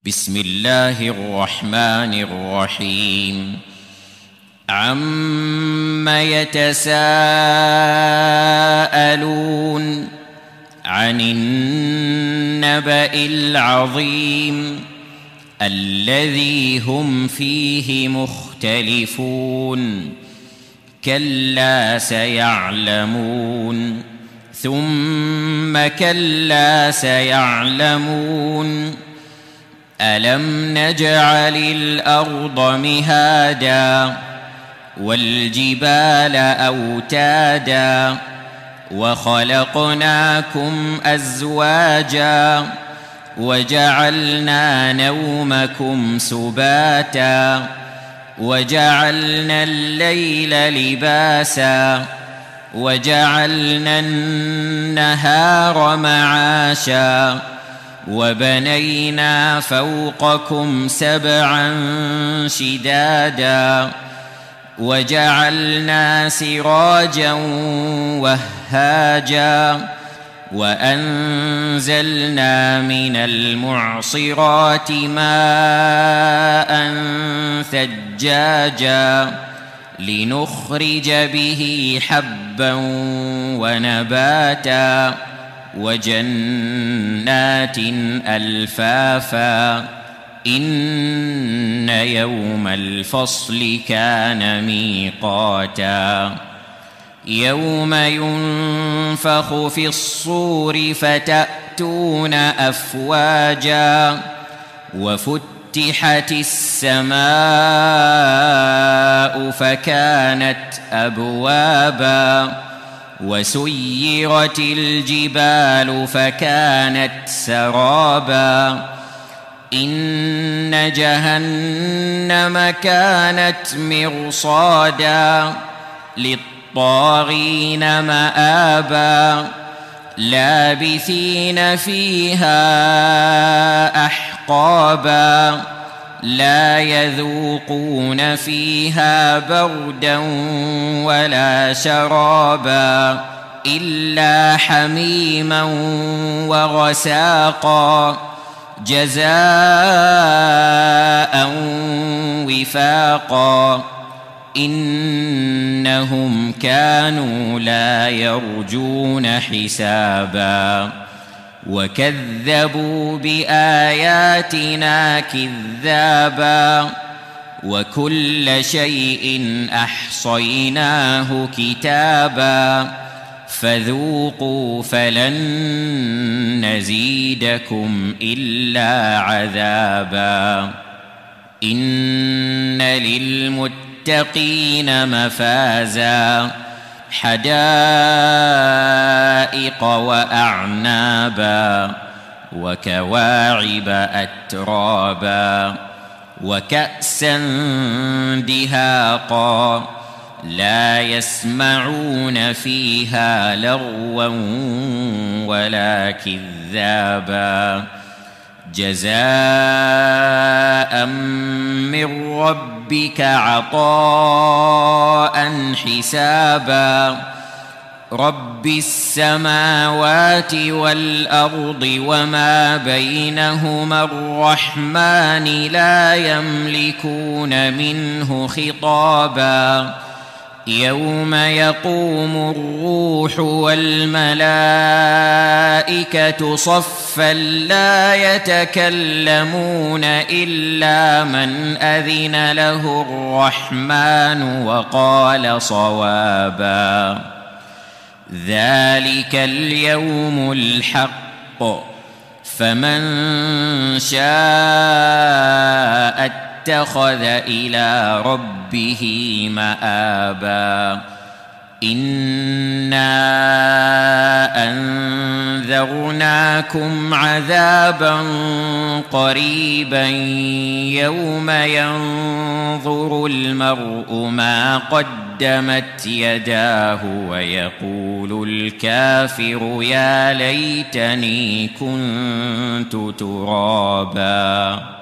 بسم الله الرحمن الرحيم عم يتساءلون عن النبأ العظيم الذي هم فيه مختلفون كلا سيعلمون ثم كلا سيعلمون ألم نجعل الأرض مهادا والجبال أوتادا وخلقناكم أزواجا وجعلنا نومكم سباتا وجعلنا الليل لباسا وجعلنا النهار معاشا وبنينا فوقكم سبعا شدادا وجعلنا سراجا وهاجا وأنزلنا من المعصرات ماء ثجاجا لنخرج به حبا ونباتا وجنات ألفافا إن يوم الفصل كان ميقاتا يوم ينفخ في الصور فتأتون أفواجا وفتحت السماء فكانت أبوابا وسيرت الجبال فكانت سرابا إن جهنم كانت مرصادا للطاغين مآبا لابثين فيها أحقابا لا يذوقون فيها بردا ولا شرابا إلا حميما وغساقا جزاء وفاقا إنهم كانوا لا يرجون حسابا وكذبوا بآياتنا كذابا وكل شيء أحصيناه كتابا فذوقوا فلن نزيدكم إلا عذابا إن للمتقين مفازا حدائق وأعنابا وكواعب أترابا وكأسا دهاقا لا يسمعون فيها لغوا ولا كذابا جزاء من ربك عطاء حسابا رب السماوات والأرض وما بينهما الرحمن لا يملكون منه خطابا يوم يقوم الروح والملائكة صفا لا يتكلمون إلا من أذن له الرحمن وقال صوابا ذلك اليوم الحق فمن شاء اتخذ إلى ربه مآبا إنا أنذرناكم عذابا قريبا يوم ينظر المرء ما قدمت يداه ويقول الكافر يا ليتني كنت ترابا.